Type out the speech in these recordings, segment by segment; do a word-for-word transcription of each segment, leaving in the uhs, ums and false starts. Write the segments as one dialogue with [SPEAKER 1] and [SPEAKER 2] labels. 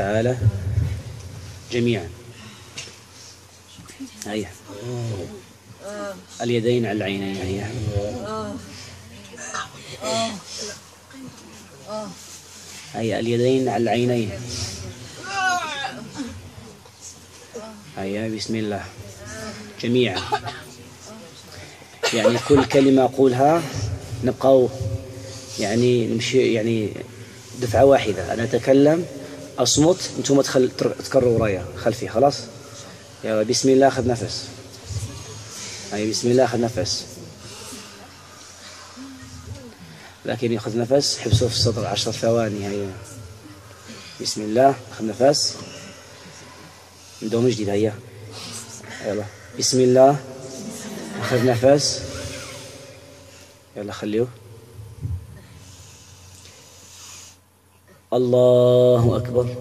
[SPEAKER 1] وتعالى جميعا. هيا اليدين على العينين. هيا هيا اليدين على العينين. هيا بسم الله جميعا. يعني كل كلمة أقولها نبقى يعني نمشي يعني دفعة واحدة. أنا أتكلم أصمت، أنتم تكرروا ورايا خلفي. خلاص؟ يلا بسم الله. أخذ نفس. هيا بسم الله. أخذ نفس. لكن يأخذ نفس حبسه في الصدر عشر ثواني. هيا بسم الله. أخذ نفس. نبدأ من جديد. هيا يلا بسم الله. أخذ نفس. يلا خليه. الله أكبر.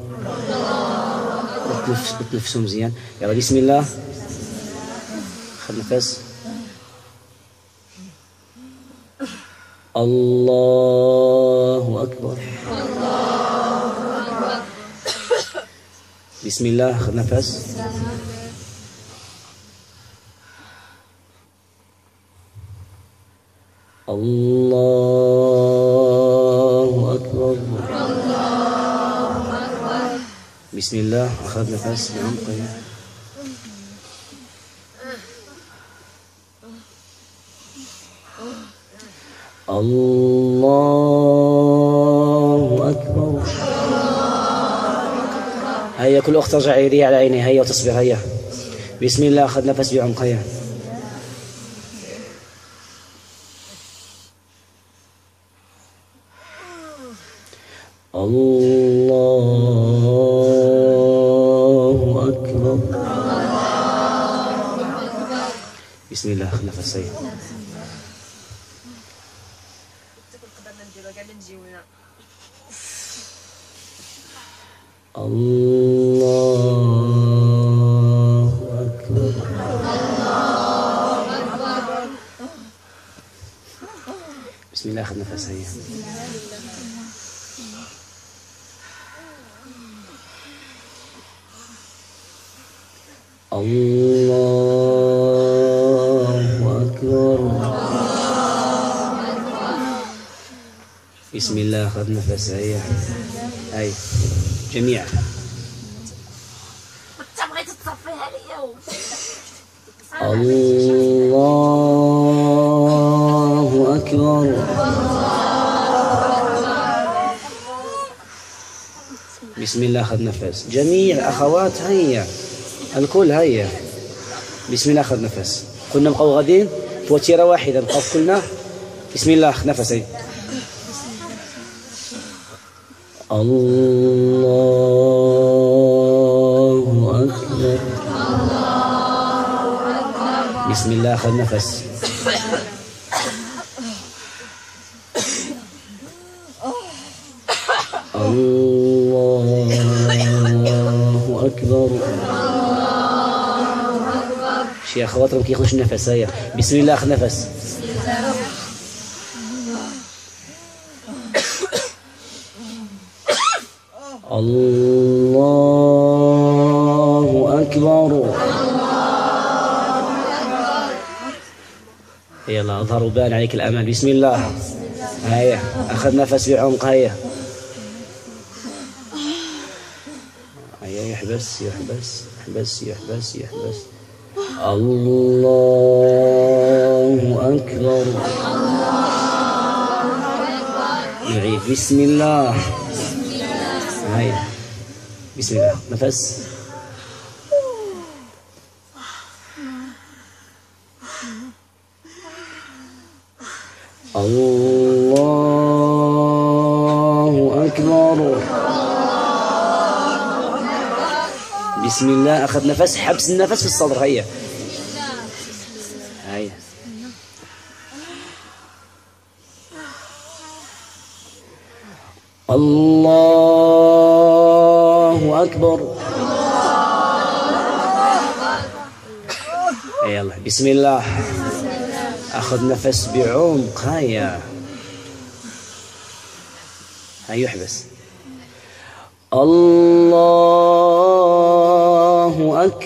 [SPEAKER 1] اتنفسوا مزيان. يلا بسم الله. أخذ نفس. الله أكبر. بسم الله. أخذ نفس. الله أكبر. بسم الله. أخذ نفس بعمق. الله أكبر. هيا كل أخت ترجع يديها على عينيها. هيا وتصبر. هيا بسم الله. أخذ نفس بعمق. هيا الله أكبر. بسم الله. أخذ نفس. هيا الله أكبر. بسم الله. أخذ نفس. هيا الله أكبر. بسم الله. أخذ نفس. هيا هيا جميعا. الله أكبر. بسم الله. أخذ نفس. جميع الأخوات. هيا الكل. هيا بسم الله. أخذ نفس. كنا نبقوا غاديين في وتيرة واحدة. نبقوا كلنا بسم الله. أخذ نفس. هيا الله أكبر. بسم الله. أخذ نفس. الله أكبر. شي أخواتهم كياخذوش النفس. هيا بسم الله. أخذ نفس. الله أكبر. يلا أظهر وبان عليك الأمان. بسم الله. هيا أخذ نفس بعمق. هيا هيا يحبس يحبس يحبس يحبس يحبس. الله أكبر. نعيد بسم الله. هيا بسم الله. نفس. الله أكبر. بسم الله. أخذ نفس. حبس النفس في الصدر. هيا هيا الله أكبر. يلا بسم الله. أخذ نفس بعمق. هيا هيا يحبس. الله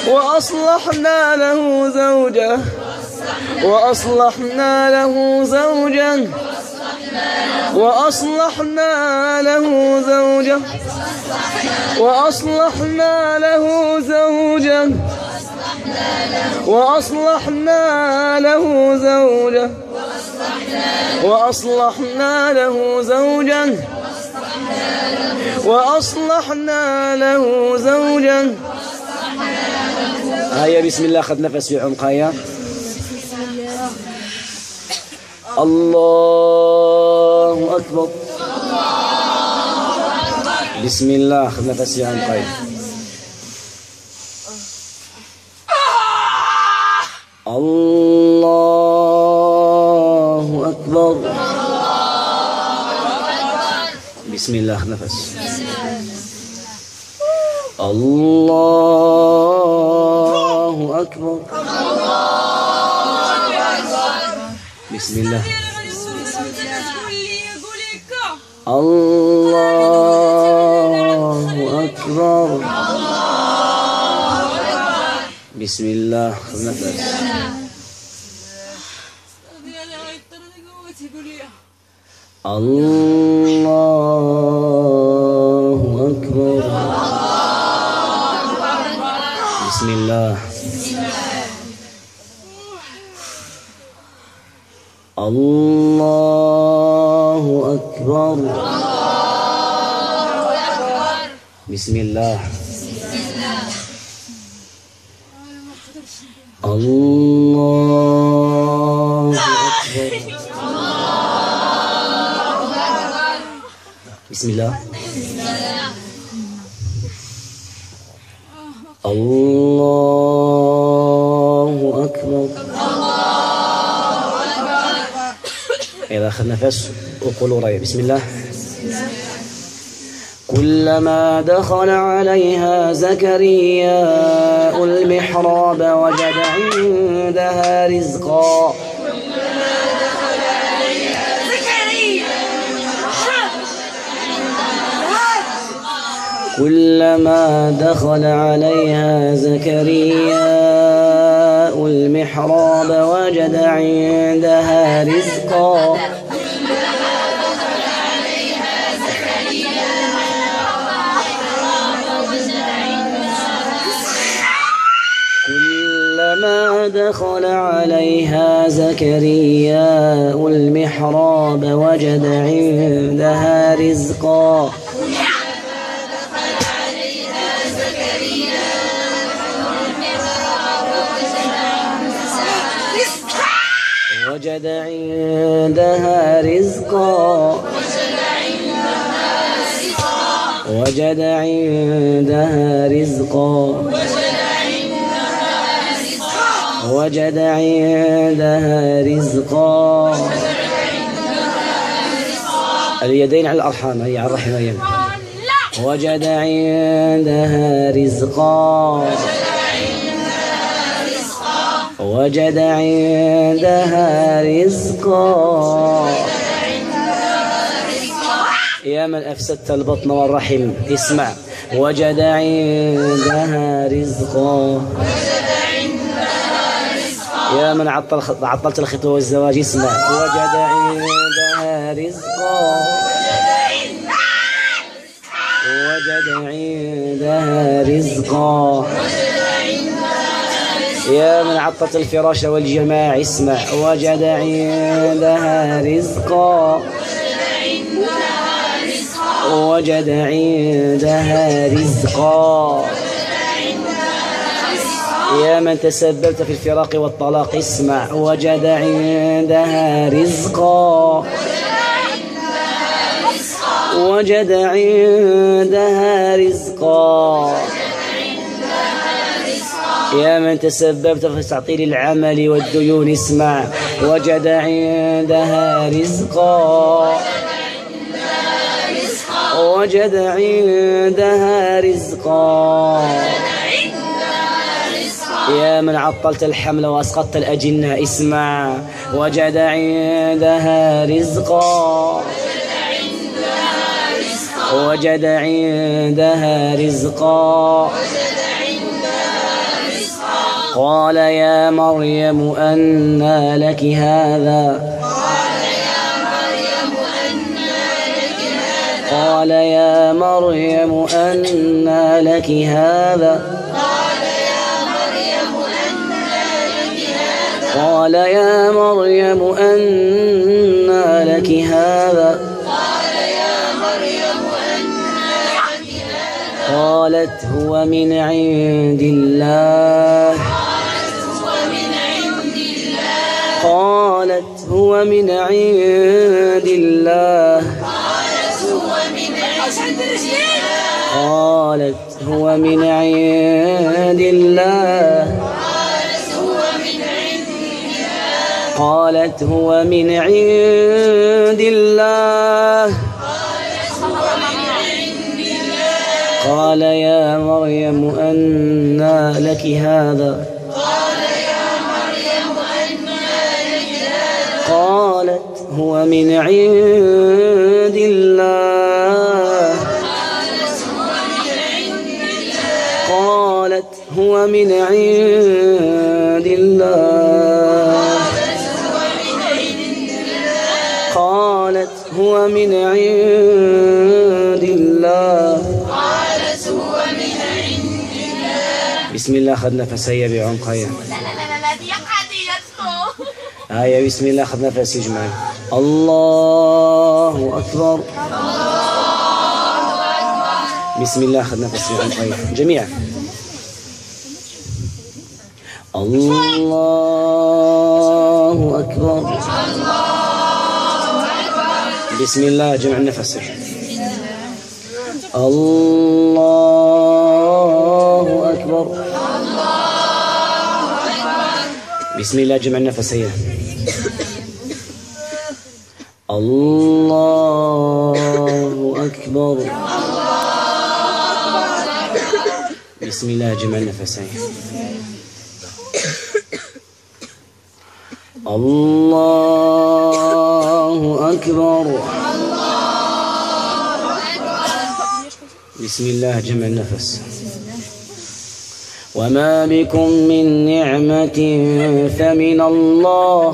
[SPEAKER 1] وأصلحنا له زوجه وأصلحنا له زوجه وأصلحنا له زوجه وأصلحنا له زوجه وأصلحنا له زوجه وأصلحنا له زوجا وأصلحنا له زوجا. هيا بسم الله، خذ نفس في عمق. هيا الله أكبر. بسم الله، خذ نفس في عمق. الله أكبر. بسم الله، خذ نفس. الله أكبر. بسم الله. الله أكبر. بسم الله، خذ نفس. الله أكبر. بسم الله. الله أكبر. بسم الله. الله أكبر. بسم الله. الله أكبر. إذا أخذ نفس وقولوا رأي. بسم الله. كلما دخل عليها زكريا المحراب وجد عندها رزقا كلما دخل عليها زكريا المحراب وجد عندها رزقا كلما دخل عليها زكريا المحراب وجد عندها رزقا وجد عندها رزقا وجد عندها رزقا وجد عندها رزقا. اليدين على الأرحام، هي على الرحم. هي وجد عندها رزقا وجد عندها رزقا. يا من أفسدت البطن والرحم اسمع. وجد عندها رزقا. يا من عطلت الخطوة والزواج اسمع. وجد عندها رزقا وجد عندها رزقا. يا من عطلت الفراش والجماع اسمع. وجد عندها رزقا وجد عندها رزقا. يا من تسببت في الفراق والطلاق اسمع. وجد عندها رزقا وجد عندها رزقا. يا من تسببت في تعطيل العمل والديون اسمع. وجد عندها رزقا وجد عندها رزقا. يا من عطلت الحمل وأسقطت الأجنة اسمع. وجد عندها رزقا وجد عندها رزقا. قال يا مريم أنى لك هذا قال يا مريم أنى لك هذا قال يا مريم أنى لك هذا قالت هو من عند الله قالت هو من عند الله قالت هو من عند الله قالت هو من عند الله قال يا مريم أنى لك هذا قالت هو من عند الله قالت هو من عند الله قالت هو من عند الله بسم الله خذ نفس هيا بعمق هيا هيا بسم الله خذ نفس يجمع الله أكبر بسم الله خذ نفس بعمق هيا جميعا الله أكبر بسم الله جمع النفس الله أكبر بسم الله جمع النفس هيا الله أكبر بسم الله جمع النفس هيا الله أكبر بسم الله جمع النفس وما بكم من نعمة فمن الله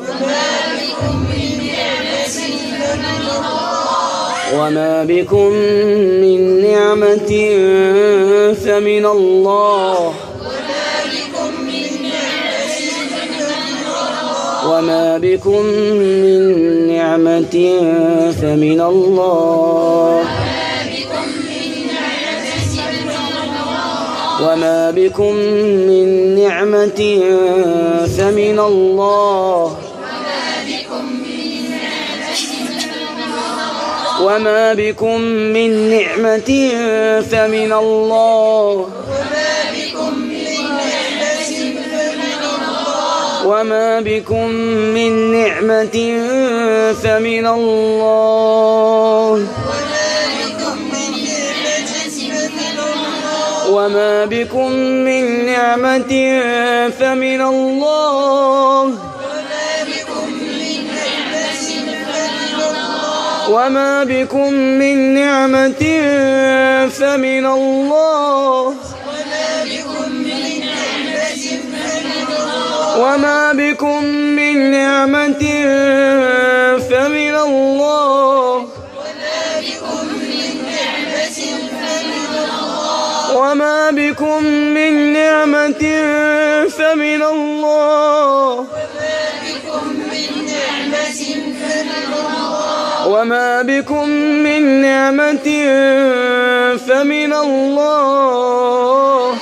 [SPEAKER 1] وما بكم من نعمة فمن الله وما بكم من نعمة فمن الله وما بكم من نعمة فمن الله وما بكم من نعمة فمن الله وما بكم من نعمة فمن الله وما بكم من نعمة فمن الله وما بكم من نعمة فمن الله وما بكم من نعمة فمن الله وما بكم من نعمة فمن الله وما بكم من نعمة فمن الله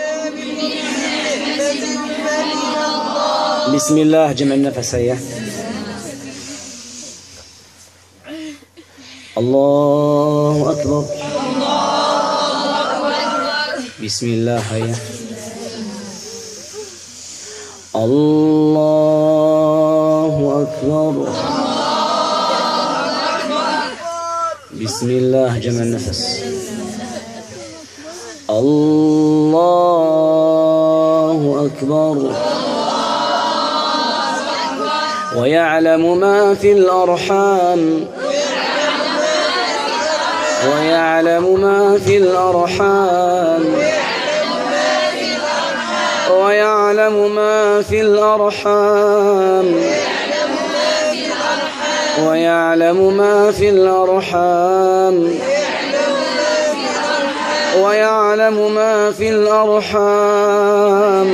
[SPEAKER 1] بسم الله جمع النفس هيا الله أكبر بسم الله هيا الله أكبر بسم الله جمع النفس الله أكبر ويعلم ما في الأرحام ويعلم ما في الأرحام ويعلم ما في الأرحام ويعلم ما في الأرحام ويعلم ما في الأرحام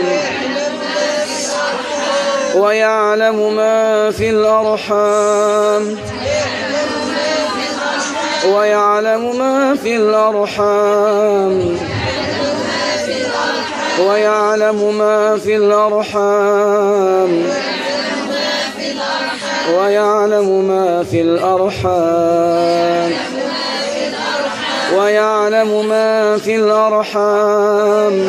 [SPEAKER 1] ويعلم ما في الأرحام ويعلم ما في الأرحام ويعلم ما في الأرحام ويعلم ما في الأرحام ويعلم ما في الأرحام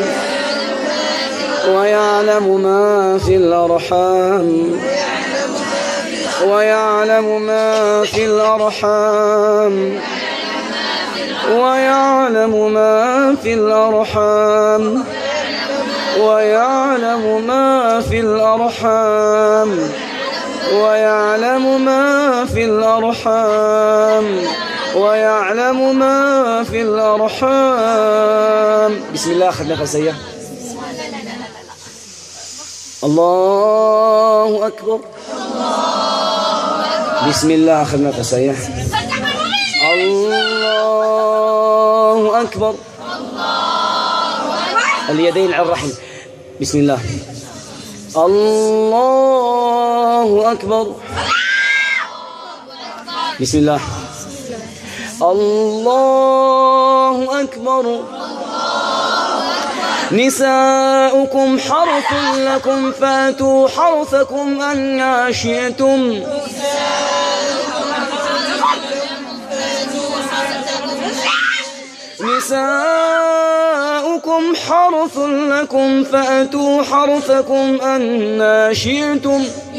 [SPEAKER 1] ويعلم ما في الأرحام ويعلم ما في الأرحام ويعلم ما في الأرحام ويعلم ما في الأرحام ويعلم ما في الأرحام ويعلم ما في الأرحام. بسم الله. أخذ نفس هيا. الله أكبر. بسم الله. أخذ نفس هيا. الله أكبر. اليدين على الرحم. بسم الله. الله أكبر. بسم الله. الله أكبر. نساؤكم حرث لكم فاتوا حرثكم أنى شئتم. نساؤكم حرث لكم فأتوا حرثكم أنى شئتم.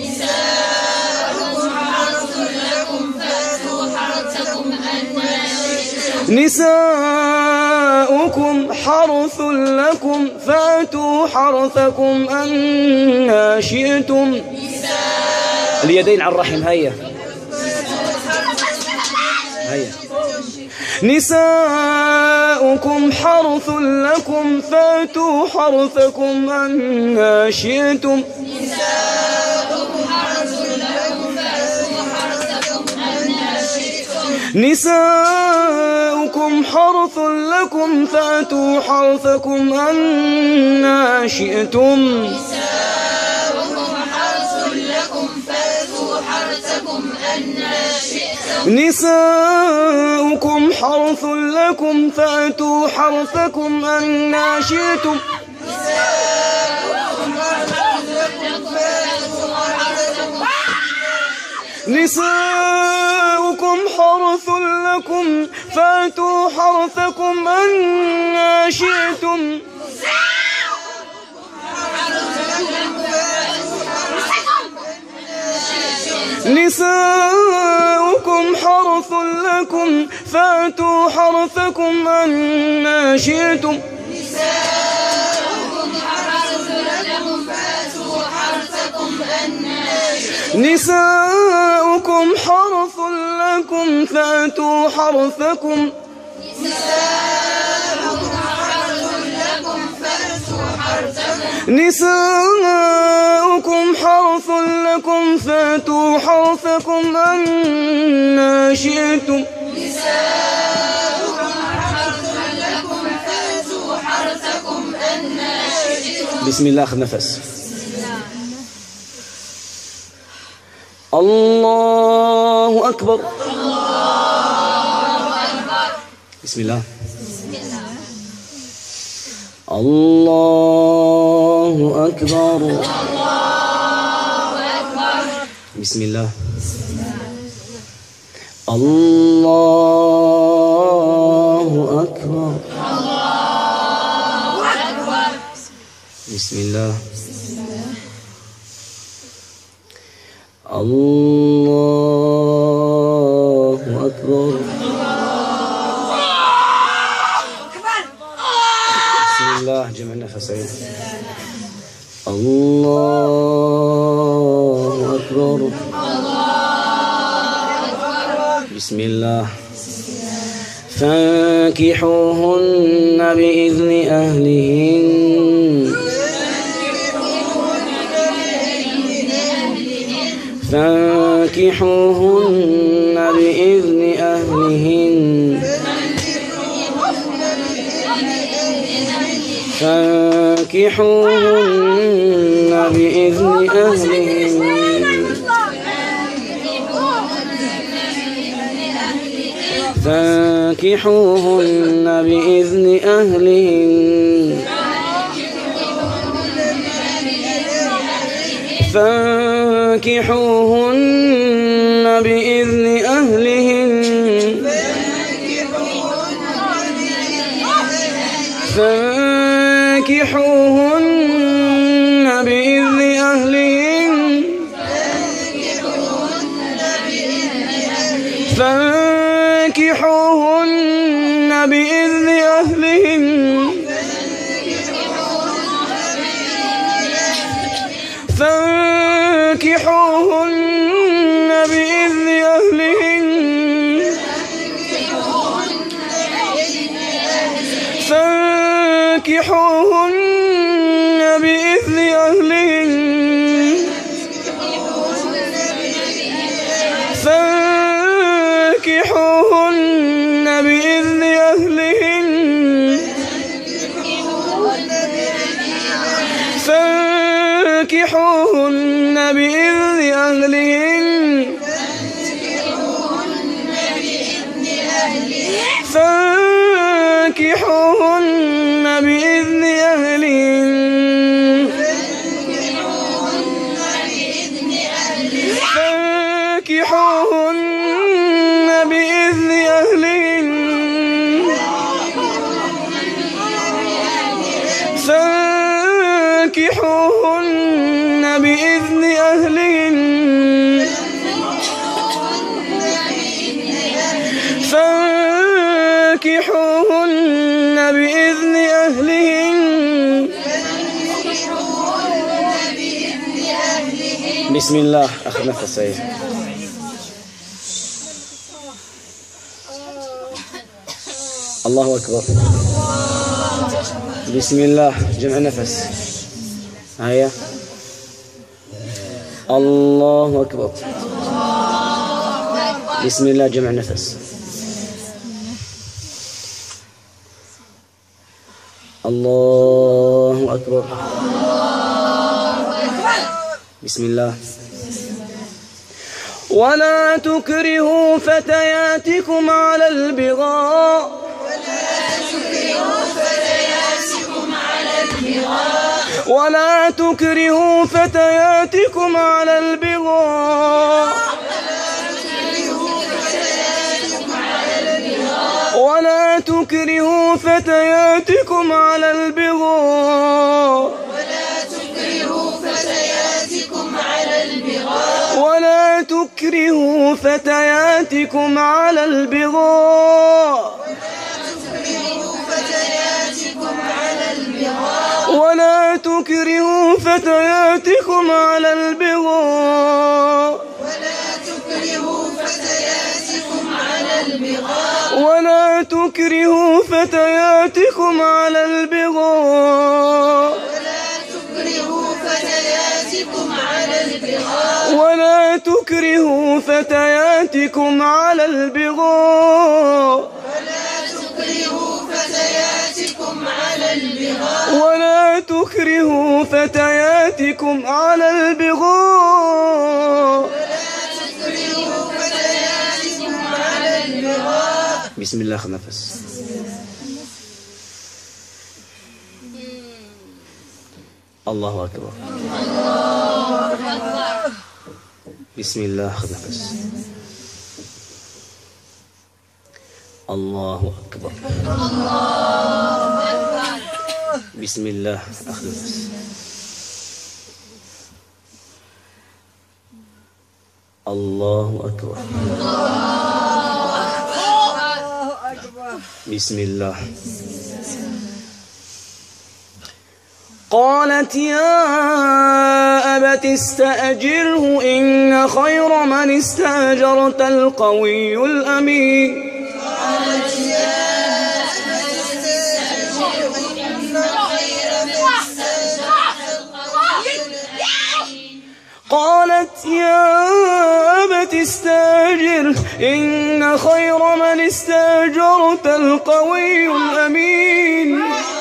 [SPEAKER 1] نساؤكم حرث لكم فأتوا حرثكم أنى شئتم. اليدين على الرحم. هيا هيا. نساؤكم حرث لكم فأتوا حرثكم أنى شئتم. نساؤكم حرث لكم فأتوا حرثكم أنى شئتم. نساؤكم حرث لكم فأتوا حرثكم أنى شئتم. نساؤكم حرث لكم فأتوا حرثكم أنى شئتم. نساؤكم حرث لكم فأتوا حرثكم أنى شئتم. نساؤكم حرث لكم فأتوا حرثكم. نساؤكم حرث لكم فأتوا حرثكم أنى شئتم. بسم الله. أخذ نفس. الله أكبر. بسم الله. الله أكبر. بسم الله. الله أكبر. بسم الله. الله أكبر. بسم الله. جمع النفسين. الله أكبر. بسم الله. فانكحوهن بإذن أهلهن فانكحوهن بإذن أهلهن فانكحوهن بإذن أهلهن فانكحوهن بإذن أهلهن فانكحوهن بإذن أهلهن فانكحوهن بإذن أهلهن فانكحوهن بإذن أهلهن فانكحوهن بإذن أهلهن فانكحوهن بإذن أهلهن فانكحوهن بإذن أهلهن فانكحوهن بإذن أهلهن فانكحوهن بإذن أهلهن فانكحوهن بإذن أهلهن فانكحوهن بإذن أهلهن فانكحوهن بإذن أهلهن بسم الله. أخذ نفس أيه. الله أكبر. بسم الله. جمع نفس. هيا. الله أكبر. بسم الله. جمع نفس. الله أكبر. بسم الله. ولا تكرهوا فتياتكم على البغاء ولا تكرهوا فتياتكم على البغاء ولا تكرهوا فتياتكم على البغاء ولا تكرهوا فتياتكم على البغاء ولا تكرهوا فتياتكم على البغاء ولا تكرهوا فتياتكم على البغاء ولا تكرهوا فتياتكم على البغاء ولا تكرهوا فتياتكم على البغاء بسم الله. خذ نفس. الله أكبر. بسم الله. خذ نفس. الله أكبر. بسم الله. أخذ نفس. الله أكبر. بسم الله. قالت يا أبت استأجره إن خير من استأجرت القوي الأمين قالت يا أبت استأجره إن خير من استأجرت القوي الأمين قالت يا إن خير من استأجرت القوي الأمين.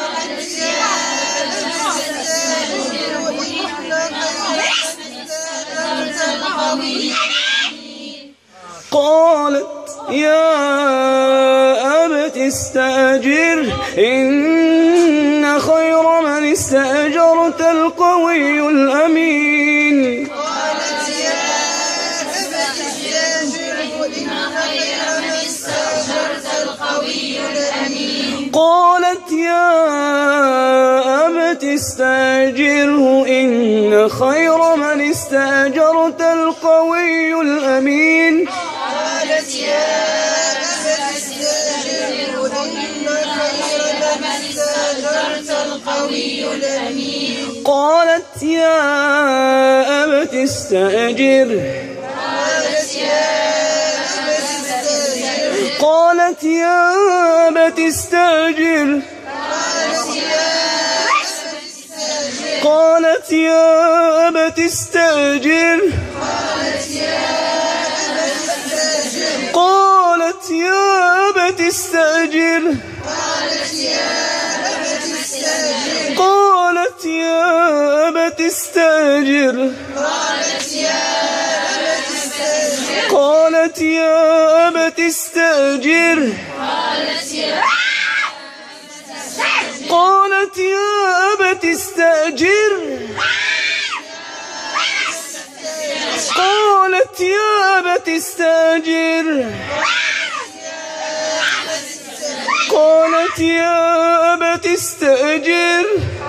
[SPEAKER 1] قالت يا أبت استأجر إن خير من استأجرت القوي الأمين.
[SPEAKER 2] قالت يا أبت استأجره إن خير من استأجرت القوي الأمين.
[SPEAKER 1] قالت يا أبت استأجره إن خير من استأجرت القوي الأمين.
[SPEAKER 2] قالت يا أبت استأجره إن خير من استأجرت القوي الأمين.
[SPEAKER 1] قالت يا أبت استأجره. قالت يا أبت استأجره. قالت يا أبت استأجره. قالت يا أبت استأجره. قالت يا أبت استأجره. قالت يا أبت استأجره. قالت يا أبت استأجره. قالت يا أبت استأجره. قالت يا أبت استأجره.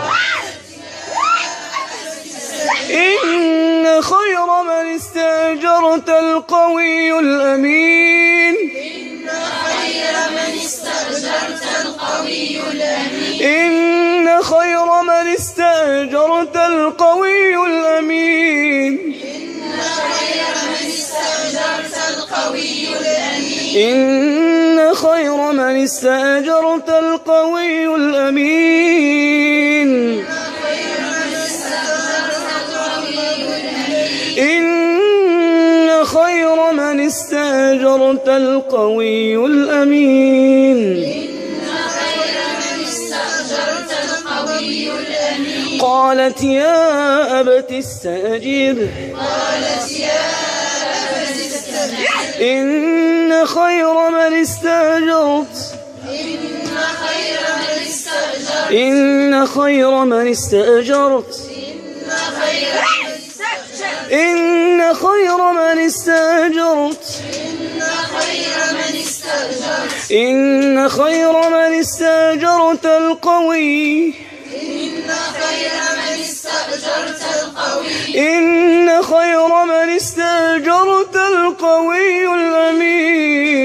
[SPEAKER 1] إن خير من استأجرت القوي الأمين.
[SPEAKER 2] إن خير من استأجرت القوي الأمين.
[SPEAKER 1] إن خير من استأجرت القوي الأمين.
[SPEAKER 2] إن خير من استأجرت القوي الأمين.
[SPEAKER 1] إن خير من استأجرت القوي الأمين. إن خير من استأجرت القوي الأمين. قالت يا أبت استأجره. إن خير من استأجرت. إن خير من استأجرت. إن خير من استأجرت. إن خير من استأجرت القوي.
[SPEAKER 2] إن خير من استأجرت القوي.
[SPEAKER 1] إن